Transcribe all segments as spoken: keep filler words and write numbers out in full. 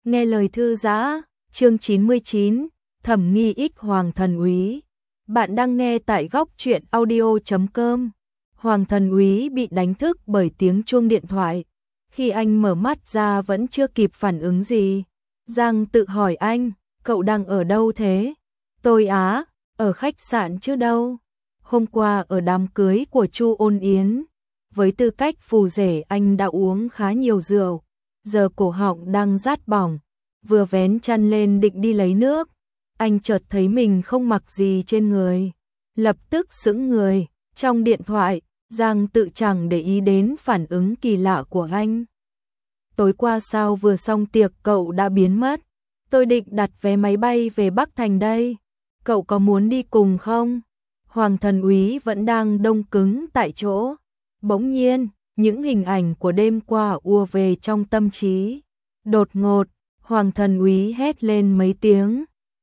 Nghe lời thư giã, chương chín mươi chín, Thẩm Nghi ích Hoàng Thần Úy. Bạn đang nghe tại góc truyện audio chấm com. Hoàng Thần Úy bị đánh thức bởi tiếng chuông điện thoại. Khi anh mở mắt ra vẫn chưa kịp phản ứng gì. Giang tự hỏi anh, cậu đang ở đâu thế? Tôi á, ở khách sạn chứ đâu. Hôm qua ở đám cưới của Chu Ôn Yến, với tư cách phù rể anh đã uống khá nhiều rượu. Giờ cổ họng đang rát bỏng, vừa vén chăn lên định đi lấy nước, anh chợt thấy mình không mặc gì trên người, lập tức sững người. Trong điện thoại, Giang tự chẳng để ý đến phản ứng kỳ lạ của anh. Tối qua sao vừa xong tiệc cậu đã biến mất? Tôi định đặt vé máy bay về Bắc Thành đây, cậu có muốn đi cùng không? Hoàng Thần Úy vẫn đang đông cứng tại chỗ. Bỗng nhiên, những hình ảnh của đêm qua ùa về trong tâm trí. Đột ngột, Hoàng Thần Úy hét lên mấy tiếng.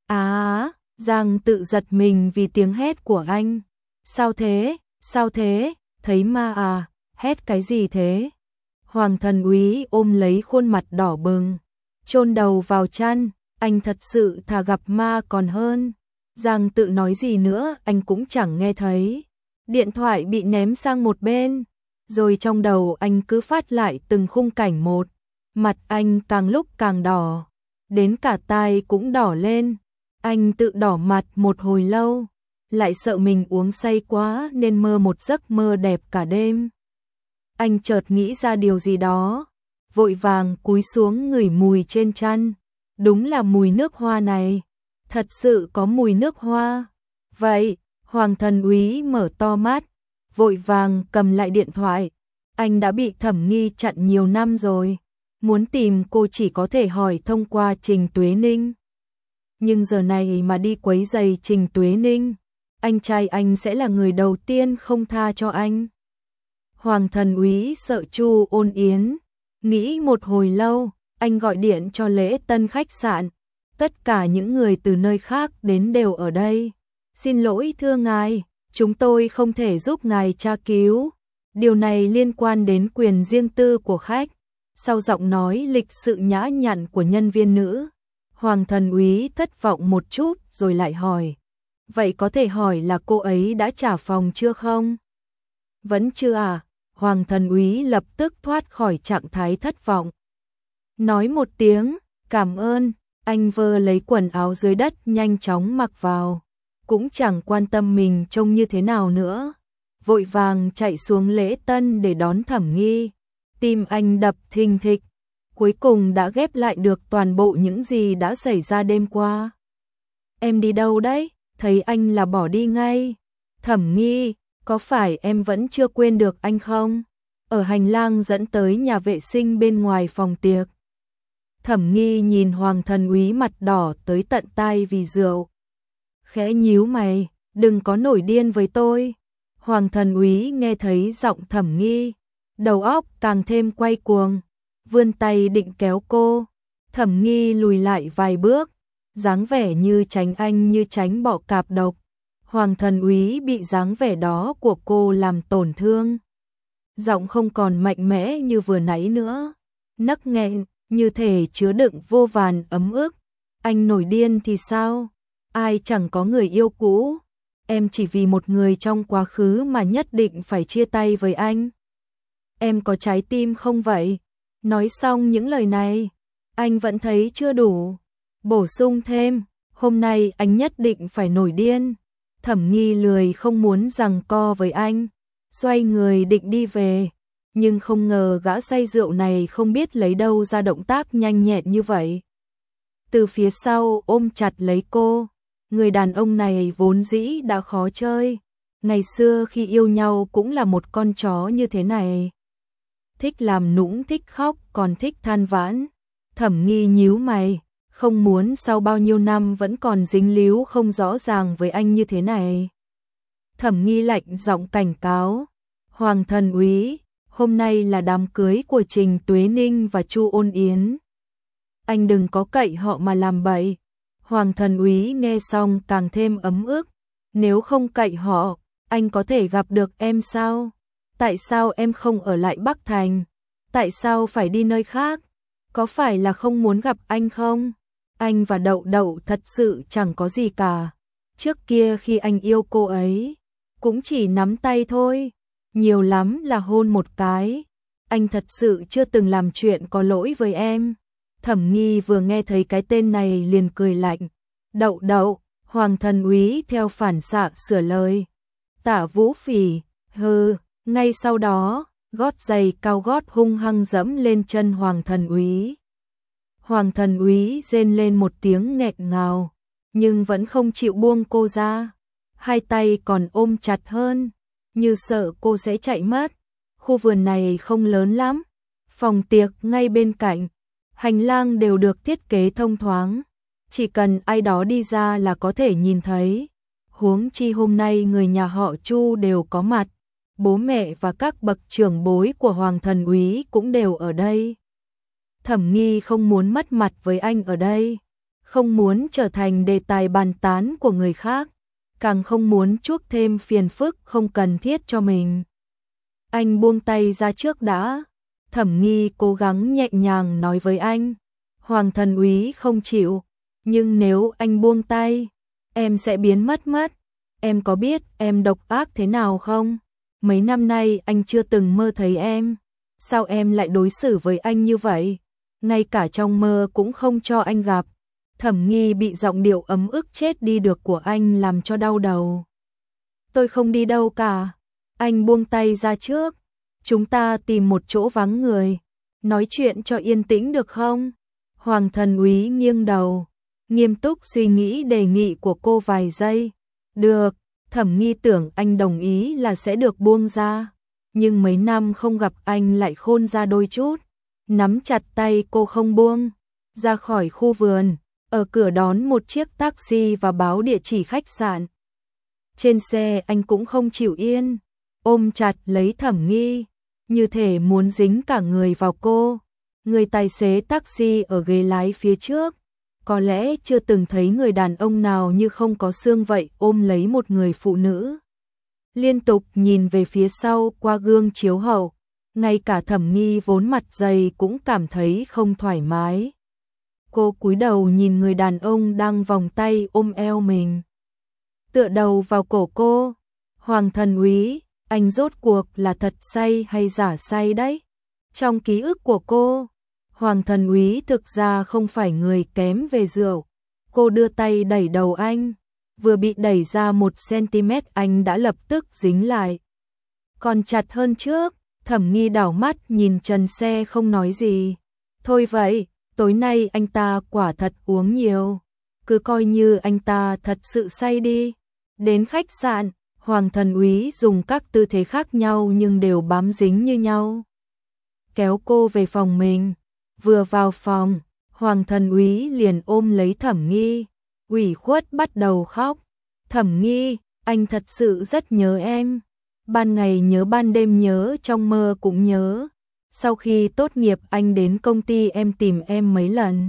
Á, Giang tự giật mình vì tiếng hét của anh. Sao thế, sao thế, thấy ma à, hét cái gì thế? Hoàng Thần Úy ôm lấy khuôn mặt đỏ bừng, chôn đầu vào chăn, anh thật sự thà gặp ma còn hơn. Giang tự nói gì nữa anh cũng chẳng nghe thấy. Điện thoại bị ném sang một bên, rồi trong đầu anh cứ phát lại từng khung cảnh một. Mặt anh càng lúc càng đỏ, đến cả tai cũng đỏ lên. Anh tự đỏ mặt một hồi lâu, lại sợ mình uống say quá nên mơ một giấc mơ đẹp cả đêm. Anh chợt nghĩ ra điều gì đó, vội vàng cúi xuống ngửi mùi trên chăn. Đúng là mùi nước hoa này, thật sự có mùi nước hoa. Vậy, Hoàng Thần Úy mở to mắt, vội vàng cầm lại điện thoại. Anh đã bị Thẩm Nghi chặn nhiều năm rồi, muốn tìm cô chỉ có thể hỏi thông qua Trình Tuế Ninh. Nhưng giờ này mà đi quấy rầy Trình Tuế Ninh, anh trai anh sẽ là người đầu tiên không tha cho anh. Hoàng Thần Úy sợ Chu Ôn Yến, nghĩ một hồi lâu, anh gọi điện cho lễ tân khách sạn. Tất cả những người từ nơi khác đến đều ở đây. Xin lỗi thưa ngài, chúng tôi không thể giúp ngài tra cứu. Điều này liên quan đến quyền riêng tư của khách. Sau giọng nói lịch sự nhã nhặn của nhân viên nữ, Hoàng Thần Úy thất vọng một chút rồi lại hỏi. Vậy có thể hỏi là cô ấy đã trả phòng chưa không? Vẫn chưa à? Hoàng Thần Úy lập tức thoát khỏi trạng thái thất vọng. Nói một tiếng, cảm ơn, anh vơ lấy quần áo dưới đất nhanh chóng mặc vào. Cũng chẳng quan tâm mình trông như thế nào nữa. Vội vàng chạy xuống lễ tân để đón Thẩm Nghi. Tim anh đập thình thịch, cuối cùng đã ghép lại được toàn bộ những gì đã xảy ra đêm qua. Em đi đâu đấy? Thấy anh là bỏ đi ngay. Thẩm Nghi, có phải em vẫn chưa quên được anh không? Ở hành lang dẫn tới nhà vệ sinh bên ngoài phòng tiệc. Thẩm Nghi nhìn Hoàng Thần Úy mặt đỏ tới tận tai vì rượu. Khẽ nhíu mày, đừng có nổi điên với tôi. Hoàng Thần Úy nghe thấy giọng Thẩm Nghi, đầu óc càng thêm quay cuồng, vươn tay định kéo cô. Thẩm Nghi lùi lại vài bước, dáng vẻ như tránh anh như tránh bọ cạp độc. Hoàng Thần Úy bị dáng vẻ đó của cô làm tổn thương. Giọng không còn mạnh mẽ như vừa nãy nữa, nấc nghẹn, như thể chứa đựng vô vàn ấm ức. Anh nổi điên thì sao? Ai chẳng có người yêu cũ. Em chỉ vì một người trong quá khứ mà nhất định phải chia tay với anh. Em có trái tim không vậy? Nói xong những lời này, anh vẫn thấy chưa đủ. Bổ sung thêm, hôm nay anh nhất định phải nổi điên. Thẩm Nghi lười không muốn giằng co với anh, xoay người định đi về. Nhưng không ngờ gã say rượu này không biết lấy đâu ra động tác nhanh nhẹn như vậy. Từ phía sau ôm chặt lấy cô. Người đàn ông này vốn dĩ đã khó chơi. Ngày xưa khi yêu nhau cũng là một con chó như thế này. Thích làm nũng, thích khóc, còn thích than vãn. Thẩm Nghi nhíu mày, không muốn sau bao nhiêu năm vẫn còn dính líu không rõ ràng với anh như thế này. Thẩm Nghi lạnh giọng cảnh cáo. Hoàng Thần Úy, hôm nay là đám cưới của Trình Tuế Ninh và Chu Ôn Yến. Anh đừng có cậy họ mà làm bậy. Hoàng Thần Úy nghe xong càng thêm ấm ức. Nếu không cậy họ, anh có thể gặp được em sao? Tại sao em không ở lại Bắc Thành? Tại sao phải đi nơi khác? có phải là không muốn gặp anh không? Anh và Đậu Đậu thật sự chẳng có gì cả. Trước kia khi anh yêu cô ấy, cũng chỉ nắm tay thôi, nhiều lắm là hôn một cái. Anh thật sự chưa từng làm chuyện có lỗi với em. Thẩm Nghi vừa nghe thấy cái tên này liền cười lạnh. Đậu Đậu, Hoàng Thần Úy theo phản xạ sửa lời. Tả Vũ Phỉ, hừ, ngay sau đó, gót giày cao gót hung hăng dẫm lên chân Hoàng Thần Úy. Hoàng Thần Úy rên lên một tiếng nghẹn ngào, nhưng vẫn không chịu buông cô ra. Hai tay còn ôm chặt hơn, như sợ cô sẽ chạy mất. Khu vườn này không lớn lắm, phòng tiệc ngay bên cạnh, hành lang đều được thiết kế thông thoáng, chỉ cần ai đó đi ra là có thể nhìn thấy. Huống chi hôm nay người nhà họ Chu đều có mặt, bố mẹ và các bậc trưởng bối của Hoàng Thần Úy cũng đều ở đây. Thẩm Nghi không muốn mất mặt với anh ở đây, không muốn trở thành đề tài bàn tán của người khác, càng không muốn chuốc thêm phiền phức không cần thiết cho mình. Anh buông tay ra trước đã. Thẩm Nghi cố gắng nhẹ nhàng nói với anh. Hoàng Thần Úy không chịu, nhưng nếu anh buông tay, em sẽ biến mất mất. Em có biết em độc ác thế nào không? Mấy năm nay anh chưa từng mơ thấy em. Sao em lại đối xử với anh như vậy? Ngay cả trong mơ cũng không cho anh gặp. Thẩm Nghi bị giọng điệu ấm ức chết đi được của anh làm cho đau đầu. Tôi không đi đâu cả. Anh buông tay ra trước. Chúng ta tìm một chỗ vắng người, nói chuyện cho yên tĩnh được không? Hoàng Thần Úy nghiêng đầu, nghiêm túc suy nghĩ đề nghị của cô vài giây. Được, Thẩm Nghi tưởng anh đồng ý là sẽ được buông ra, nhưng mấy năm không gặp anh lại khôn ra đôi chút. Nắm chặt tay cô không buông, ra khỏi khu vườn, ở cửa đón một chiếc taxi và báo địa chỉ khách sạn. Trên xe anh cũng không chịu yên, ôm chặt lấy Thẩm Nghi, như thể muốn dính cả người vào cô. Người tài xế taxi ở ghế lái phía trước, có lẽ chưa từng thấy người đàn ông nào như không có xương vậy ôm lấy một người phụ nữ. Liên tục nhìn về phía sau qua gương chiếu hậu, ngay cả Thẩm Nghi vốn mặt dày cũng cảm thấy không thoải mái. Cô cúi đầu nhìn người đàn ông đang vòng tay ôm eo mình, tựa đầu vào cổ cô. Hoàng Thần Úy, anh rốt cuộc là thật say hay giả say đấy? Trong ký ức của cô, Hoàng Thần Úy thực ra không phải người kém về rượu. Cô đưa tay đẩy đầu anh, vừa bị đẩy ra một centimet anh đã lập tức dính lại, còn chặt hơn trước. Thẩm Nghi đảo mắt nhìn trần xe không nói gì. Thôi vậy, tối nay anh ta quả thật uống nhiều, cứ coi như anh ta thật sự say đi. Đến khách sạn, Hoàng Thần Úy dùng các tư thế khác nhau nhưng đều bám dính như nhau, kéo cô về phòng mình. Vừa vào phòng, Hoàng Thần Úy liền ôm lấy Thẩm Nghi, ủy khuất bắt đầu khóc. Thẩm Nghi, anh thật sự rất nhớ em. Ban ngày nhớ, ban đêm nhớ, trong mơ cũng nhớ. Sau khi tốt nghiệp anh đến công ty em tìm em mấy lần.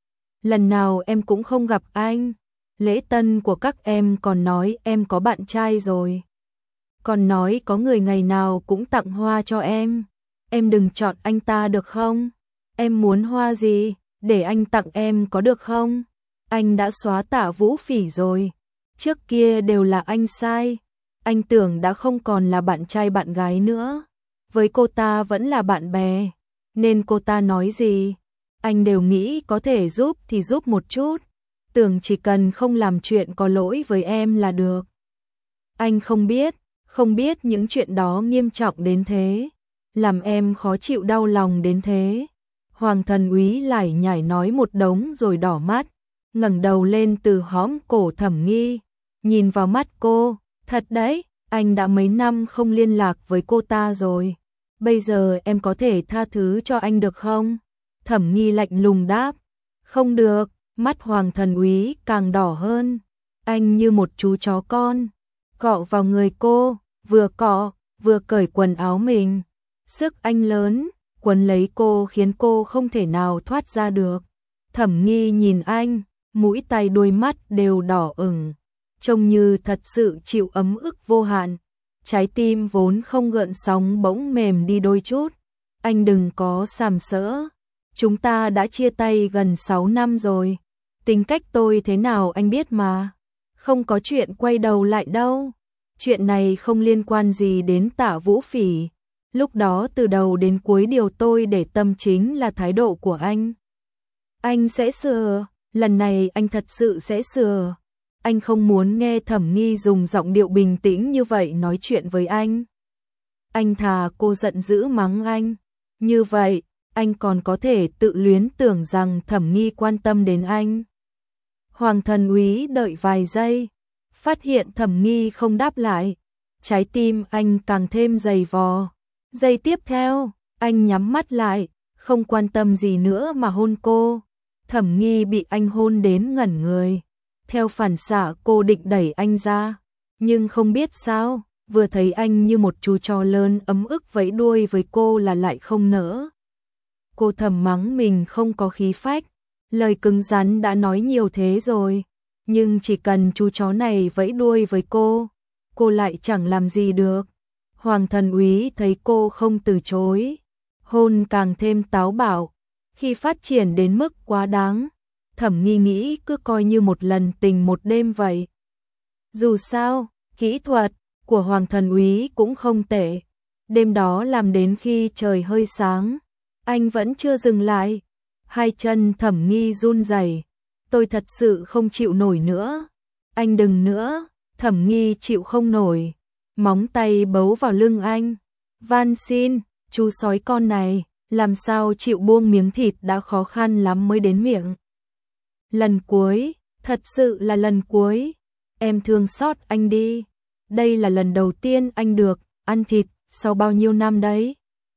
Lần nào em cũng không gặp anh. Lễ tân của các em còn nói em có bạn trai rồi, còn nói có người ngày nào cũng tặng hoa cho em. Em đừng chọn anh ta được không? Em muốn hoa gì, để anh tặng em có được không? Anh đã xóa Tả Vũ Phỉ rồi. Trước kia đều là anh sai. Anh tưởng đã không còn là bạn trai bạn gái nữa. Với cô ta vẫn là bạn bè. Nên cô ta nói gì, anh đều nghĩ có thể giúp thì giúp một chút. Tưởng chỉ cần không làm chuyện có lỗi với em là được. Anh không biết, không biết những chuyện đó nghiêm trọng đến thế, làm em khó chịu đau lòng đến thế. Hoàng Thần Úy lải nhải nói một đống rồi đỏ mắt, ngẩng đầu lên từ hõm cổ Thẩm Nghi, nhìn vào mắt cô. Thật đấy, anh đã mấy năm không liên lạc với cô ta rồi. Bây giờ em có thể tha thứ cho anh được không? Thẩm Nghi lạnh lùng đáp. Không được. Mắt Hoàng Thần Úy càng đỏ hơn. Anh như một chú chó con, cọ vào người cô, vừa cọ, vừa cởi quần áo mình. Sức anh lớn, quấn lấy cô khiến cô không thể nào thoát ra được. Thẩm Nghi nhìn anh, mũi tay đôi mắt đều đỏ ửng, trông như thật sự chịu ấm ức vô hạn. Trái tim vốn không gợn sóng bỗng mềm đi đôi chút. Anh đừng có sàm sỡ. Chúng ta đã chia tay gần sáu năm rồi. Tính cách tôi thế nào anh biết mà. Không có chuyện quay đầu lại đâu. Chuyện này không liên quan gì đến Tạ Vũ Phỉ. Lúc đó từ đầu đến cuối điều tôi để tâm chính là thái độ của anh. Anh sẽ sửa, lần này anh thật sự sẽ sửa. Anh không muốn nghe Thẩm Nghi dùng giọng điệu bình tĩnh như vậy nói chuyện với anh. Anh thà cô giận dữ mắng anh. Như vậy, anh còn có thể tự luyến tưởng rằng Thẩm Nghi quan tâm đến anh. Hoàng Thần Úy đợi vài giây, phát hiện Thẩm Nghi không đáp lại. Trái tim anh càng thêm dày vò. Giây tiếp theo, anh nhắm mắt lại, không quan tâm gì nữa mà hôn cô. Thẩm Nghi bị anh hôn đến ngẩn người. Theo phản xạ cô định đẩy anh ra, nhưng không biết sao, vừa thấy anh như một chú chó lớn ấm ức vẫy đuôi với cô là lại không nỡ. Cô thầm mắng mình không có khí phách, lời cứng rắn đã nói nhiều thế rồi, nhưng chỉ cần chú chó này vẫy đuôi với cô, cô lại chẳng làm gì được. Hoàng Thần Úy thấy cô không từ chối, hôn càng thêm táo bạo, khi phát triển đến mức quá đáng. Thẩm Nghi nghĩ cứ coi như một lần tình một đêm vậy. Dù sao, kỹ thuật của Hoàng Thần Úy cũng không tệ. Đêm đó làm đến khi trời hơi sáng, anh vẫn chưa dừng lại. Hai chân Thẩm Nghi run rẩy. Tôi thật sự không chịu nổi nữa. Anh đừng nữa. Thẩm Nghi chịu không nổi. Móng tay bấu vào lưng anh. Van xin, chú sói con này, làm sao chịu buông miếng thịt đã khó khăn lắm mới đến miệng. Lần cuối, thật sự là lần cuối. Em thương xót anh đi. Đây là lần đầu tiên anh được ăn thịt sau bao nhiêu năm đấy.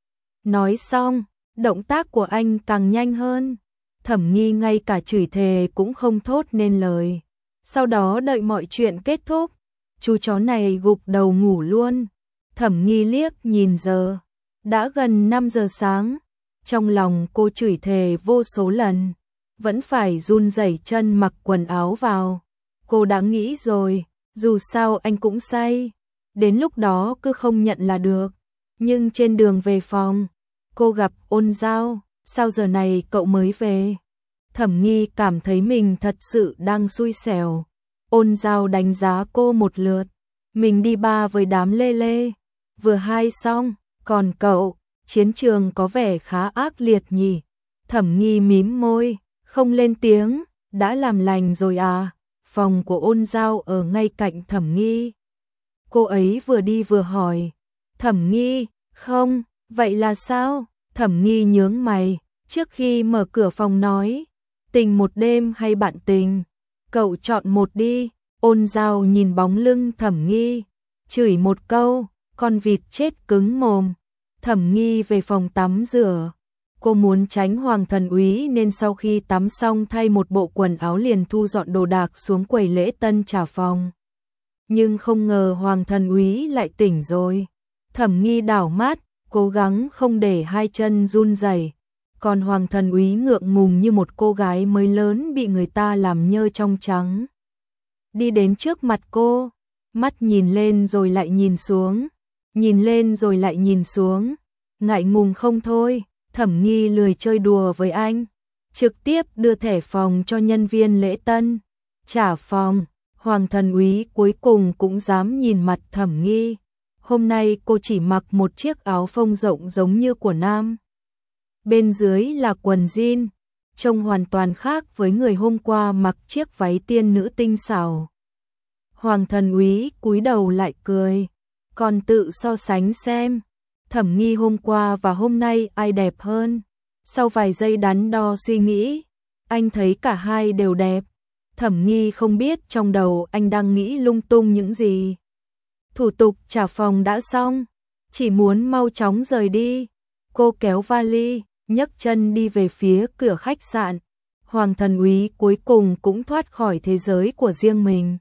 Nói xong, động tác của anh càng nhanh hơn. Thẩm Nghi ngay cả chửi thề cũng không thốt nên lời. Sau đó đợi mọi chuyện kết thúc, chú chó này gục đầu ngủ luôn. Thẩm Nghi liếc nhìn giờ, đã gần năm giờ sáng. Trong lòng cô chửi thề vô số lần, vẫn phải run rẩy chân mặc quần áo vào. Cô đã nghĩ rồi, dù sao anh cũng say, đến lúc đó cứ không nhận là được. Nhưng trên đường về phòng, cô gặp Ôn Giao. Sao giờ này cậu mới về? Thẩm Nghi cảm thấy mình thật sự đang xui xẻo. Ôn Giao đánh giá cô một lượt. Mình đi ba với đám lê lê. Vừa hai xong, còn cậu, chiến trường có vẻ khá ác liệt nhỉ? Thẩm Nghi mím môi, không lên tiếng. Đã làm lành rồi à? Phòng của Ôn Giao ở ngay cạnh Thẩm Nghi. Cô ấy vừa đi vừa hỏi. Thẩm Nghi, không, vậy là sao? Thẩm Nghi nhướng mày, trước khi mở cửa phòng nói, tình một đêm hay bạn tình? Cậu chọn một đi. Ôn Giao nhìn bóng lưng Thẩm Nghi, chửi một câu, con vịt chết cứng mồm. Thẩm Nghi về phòng tắm rửa. Cô muốn tránh Hoàng Thần Úy nên sau khi tắm xong thay một bộ quần áo liền thu dọn đồ đạc xuống quầy lễ tân trả phòng. Nhưng không ngờ Hoàng Thần Úy lại tỉnh rồi. Thẩm Nghi đảo mắt, cố gắng không để hai chân run rẩy. Còn Hoàng Thần Úy ngượng ngùng như một cô gái mới lớn bị người ta làm nhơ trong trắng. Đi đến trước mặt cô, mắt nhìn lên rồi lại nhìn xuống, nhìn lên rồi lại nhìn xuống, ngại ngùng không thôi. Thẩm Nghi lười chơi đùa với anh, trực tiếp đưa thẻ phòng cho nhân viên lễ tân. Trả phòng, Hoàng Thần Úy cuối cùng cũng dám nhìn mặt Thẩm Nghi. Hôm nay cô chỉ mặc một chiếc áo phông rộng giống như của nam. Bên dưới là quần jean, trông hoàn toàn khác với người hôm qua mặc chiếc váy tiên nữ tinh xảo. Hoàng Thần Úy cúi đầu lại cười, còn tự so sánh xem. Thẩm Nghi hôm qua và hôm nay ai đẹp hơn? Sau vài giây đắn đo suy nghĩ, anh thấy cả hai đều đẹp. Thẩm Nghi không biết trong đầu anh đang nghĩ lung tung những gì. Thủ tục trả phòng đã xong, chỉ muốn mau chóng rời đi. Cô kéo vali, nhấc chân đi về phía cửa khách sạn. Hoàng Thần Úy cuối cùng cũng thoát khỏi thế giới của riêng mình.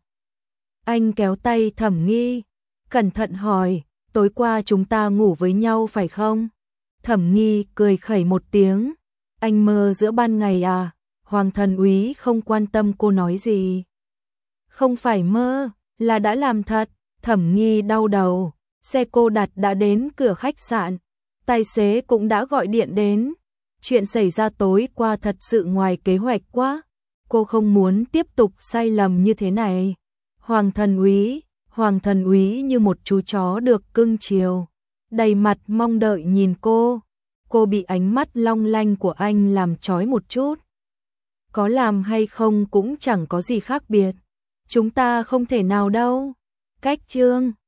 Anh kéo tay Thẩm Nghi, cẩn thận hỏi, tối qua chúng ta ngủ với nhau phải không? Thẩm Nghi cười khẩy một tiếng, anh mơ giữa ban ngày à? Hoàng Thần Úy không quan tâm cô nói gì. Không phải mơ, là đã làm thật. Thẩm Nghi đau đầu, xe cô đặt đã đến cửa khách sạn, tài xế cũng đã gọi điện đến. Chuyện xảy ra tối qua thật sự ngoài kế hoạch quá. Cô không muốn tiếp tục sai lầm như thế này. Hoàng thần úy, Hoàng thần úy như một chú chó được cưng chiều, đầy mặt mong đợi nhìn cô. Cô bị ánh mắt long lanh của anh làm chói một chút. Có làm hay không cũng chẳng có gì khác biệt. Chúng ta không thể nào đâu. Cách chương